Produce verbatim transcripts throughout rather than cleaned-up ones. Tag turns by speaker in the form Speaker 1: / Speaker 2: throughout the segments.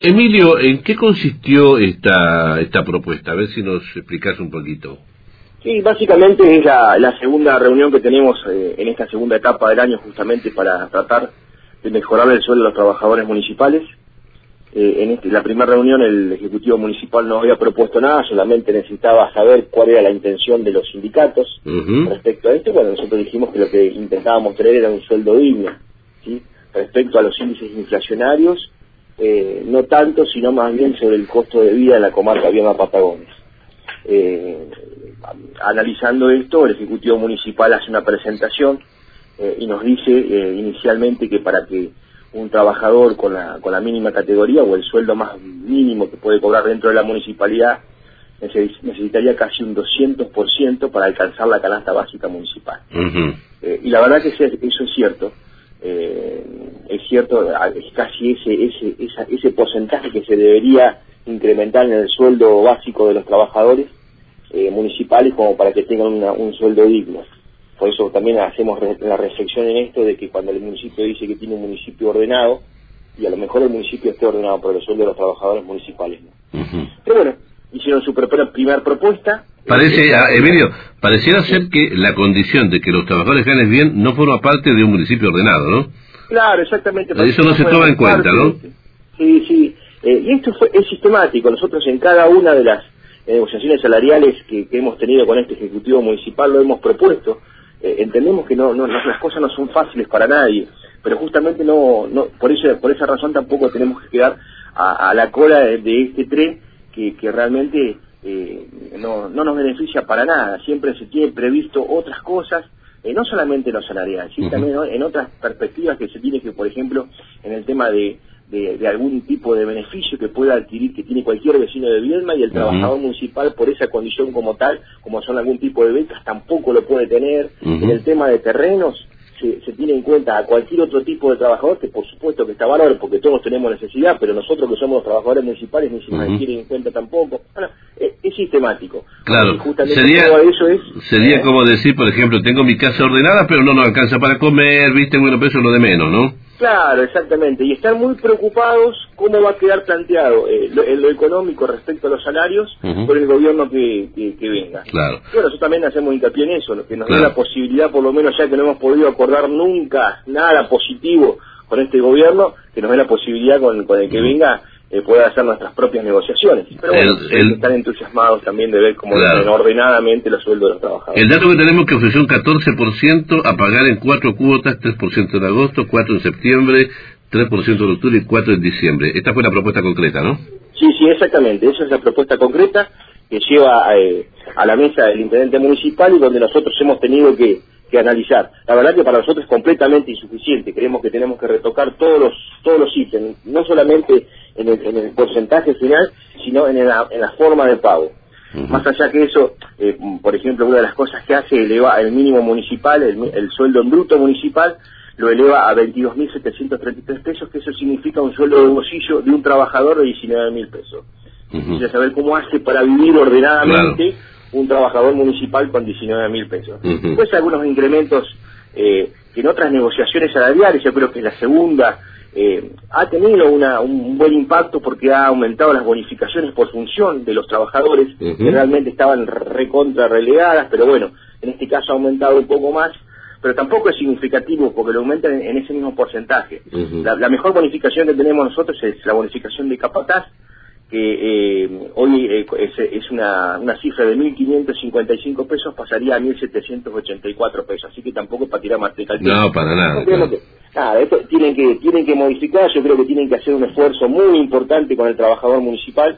Speaker 1: Emilio, ¿en qué consistió esta esta propuesta? A ver si nos explicás un poquito.
Speaker 2: Sí, básicamente es la, la segunda reunión que tenemos eh, en esta segunda etapa del año, justamente para tratar de mejorar el sueldo de los trabajadores municipales. Eh, en este, la primera reunión el Ejecutivo Municipal no había propuesto nada, solamente necesitaba saber cuál era la intención de los sindicatos uh-huh. respecto a esto. Bueno, nosotros dijimos que lo que intentábamos tener era un sueldo digno, ¿sí? Respecto a los índices inflacionarios, eh, no tanto, sino más bien sobre el costo de vida de la comarca Viedma Patagones. Eh, analizando esto, el Ejecutivo Municipal hace una presentación eh, y nos dice eh, inicialmente que para que un trabajador con la, con la mínima categoría o el sueldo más mínimo que puede cobrar dentro de la municipalidad necesitaría casi un doscientos por ciento para alcanzar la canasta básica municipal. Uh-huh. Eh, y la verdad que eso es cierto, eh, es cierto, es casi ese, ese, esa, ese porcentaje que se debería incrementar en el sueldo básico de los trabajadores eh, municipales como para que tengan una, un sueldo digno. Por eso también hacemos re, la reflexión en esto de que cuando el municipio dice que tiene un municipio ordenado, y a lo mejor el municipio esté ordenado por el sueldo de los trabajadores municipales, ¿no? Uh-huh. Pero bueno, hicieron su primera propuesta.
Speaker 1: Parece, eh, a, Emilio, pareciera ser que la condición de que los trabajadores ganen bien no forma parte de un municipio ordenado, ¿no?
Speaker 2: Claro, exactamente.
Speaker 1: Eso no se toma en cuenta, ¿no?
Speaker 2: Sí, sí. Eh, y esto fue, es sistemático. Nosotros en cada una de las eh, negociaciones salariales que, que hemos tenido con este Ejecutivo Municipal lo hemos propuesto. Eh, entendemos que no, no, no, las cosas no son fáciles para nadie, pero justamente no, no por eso por esa razón tampoco tenemos que quedar a, a la cola de, de este tren que, que realmente eh, no, no nos beneficia para nada. Siempre se tiene previsto otras cosas, eh, no solamente en lo salarial, sino uh-huh. también, ¿no?, en otras perspectivas que se tiene que, por ejemplo, en el tema de De, de algún tipo de beneficio que pueda adquirir, que tiene cualquier vecino de Viedma, y el uh-huh. trabajador municipal por esa condición como tal, como son algún tipo de becas, tampoco lo puede tener. Uh-huh. En el tema de terrenos se, se tiene en cuenta a cualquier otro tipo de trabajador, que por supuesto que está valor, porque todos tenemos necesidad, pero nosotros que somos los trabajadores municipales ni se uh-huh. tienen en cuenta tampoco. Bueno, es, es sistemático.
Speaker 1: Claro,
Speaker 2: y justamente
Speaker 1: sería,
Speaker 2: todo eso es,
Speaker 1: sería
Speaker 2: eh,
Speaker 1: como decir, por ejemplo, tengo mi casa ordenada, pero no nos alcanza para comer, viste, bueno, pero eso es lo de menos, ¿no?
Speaker 2: Claro, exactamente, y están muy preocupados cómo va a quedar planteado eh, lo, en lo económico respecto a los salarios uh-huh. por el gobierno que, que, que venga.
Speaker 1: Claro.
Speaker 2: Bueno, nosotros también hacemos hincapié en eso, lo que nos
Speaker 1: claro.
Speaker 2: da la posibilidad, por lo menos ya que no hemos podido acordar nunca nada positivo con este gobierno, que nos dé la posibilidad con, con el que uh-huh. venga eh, poder hacer nuestras propias negociaciones. Pero bueno, el, el, están entusiasmados también de ver cómo claro. ordenadamente los sueldos de los trabajadores.
Speaker 1: El dato que tenemos que ofreció un catorce por ciento a pagar en cuatro cuotas, tres por ciento en agosto, cuatro por ciento en septiembre, tres por ciento en octubre y cuatro por ciento en diciembre. Esta fue la propuesta concreta, ¿no?
Speaker 2: Sí, sí, exactamente. Esa es la propuesta concreta que lleva eh, a la mesa del intendente municipal y donde nosotros hemos tenido que, que analizar. La verdad que para nosotros es completamente insuficiente. Creemos que tenemos que retocar todos los todos los ítems, no solamente en el, en el porcentaje final, sino en la, en la forma de pago. Uh-huh. Más allá que eso, eh, por ejemplo, una de las cosas que hace eleva el mínimo municipal, el, el sueldo en bruto municipal, lo eleva a veintidós mil setecientos treinta y tres pesos, que eso significa un sueldo de bolsillo de un trabajador de diecinueve mil pesos. Uh-huh. Quisiera saber cómo hace para vivir ordenadamente claro. un trabajador municipal con diecinueve mil pesos. Uh-huh. Después algunos incrementos eh, que en otras negociaciones salariales, yo creo que la segunda eh, ha tenido una, un buen impacto porque ha aumentado las bonificaciones por función de los trabajadores uh-huh. que realmente estaban recontra relegadas, pero bueno, en este caso ha aumentado un poco más, pero tampoco es significativo porque lo aumentan en, en ese mismo porcentaje. Uh-huh. La, la mejor bonificación que tenemos nosotros es la bonificación de capataz, que eh, hoy eh, es, es una, una cifra de mil quinientos cincuenta y cinco pesos, pasaría a mil setecientos ochenta y cuatro pesos, así que tampoco es para tirar manteca al tiempo.
Speaker 1: No, para nada.
Speaker 2: Claro. Que, nada, esto tienen que, tienen que modificar, yo creo que tienen que hacer un esfuerzo muy importante con el trabajador municipal,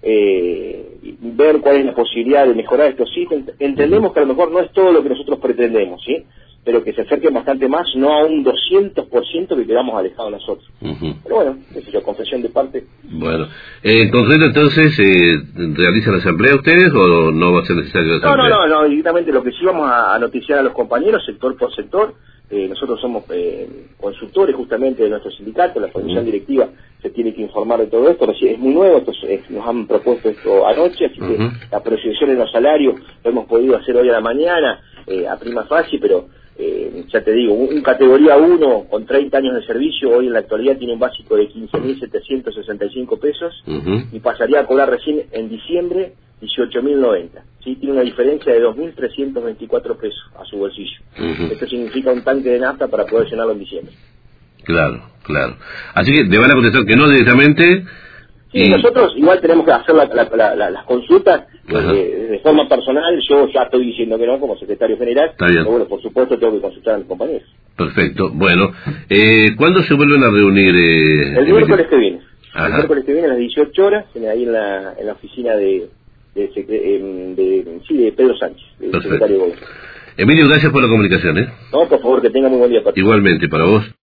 Speaker 2: eh, ver cuál es la posibilidad de mejorar estos sitios. Entendemos que a lo mejor no es todo lo que nosotros pretendemos, ¿sí?, pero que se acerquen bastante más, no a un doscientos por ciento que quedamos alejados nosotros. Uh-huh. Pero bueno, esa es la confesión de parte.
Speaker 1: Bueno, eh, en concreto entonces, eh, ¿realizan la asamblea ustedes o no va a ser necesario la asamblea?
Speaker 2: No, no, no, no, directamente lo que sí vamos a, a noticiar a los compañeros, sector por sector. Eh, nosotros somos eh, consultores justamente de nuestro sindicato, la comisión uh-huh. directiva se tiene que informar de todo esto, es muy nuevo, esto es, nos han propuesto esto anoche, así uh-huh. que la proyección en los salarios lo hemos podido hacer hoy a la mañana, eh, a prima facie, pero eh, ya te digo, un, un categoría uno con treinta años de servicio, hoy en la actualidad tiene un básico de quince mil setecientos sesenta y cinco pesos, uh-huh. y pasaría a cobrar recién en diciembre dieciocho mil noventa. ¿Sí? Tiene una diferencia de dos mil trescientos veinticuatro pesos a su bolsillo. Uh-huh. Esto significa un tanque de nafta para poder llenarlo en diciembre.
Speaker 1: Claro, claro. Así que te van a contestar que no directamente.
Speaker 2: Sí, y... nosotros igual tenemos que hacer la, la, la, la, las consultas de, de forma personal. Yo ya estoy diciendo que no como secretario general, pero bueno, por supuesto tengo que consultar a mis compañeros.
Speaker 1: Perfecto. Bueno, eh, ¿cuándo se vuelven a reunir? Eh,
Speaker 2: el miércoles que viene. Ajá. El miércoles que viene a las dieciocho horas, ahí en la, en la oficina de, de, de, de, de, sí, de Pedro Sánchez, el secretario de Gobierno.
Speaker 1: Emilio, gracias por la comunicación, ¿eh?
Speaker 2: No, por favor, que tenga muy buen día. Para
Speaker 1: Igualmente, para vos.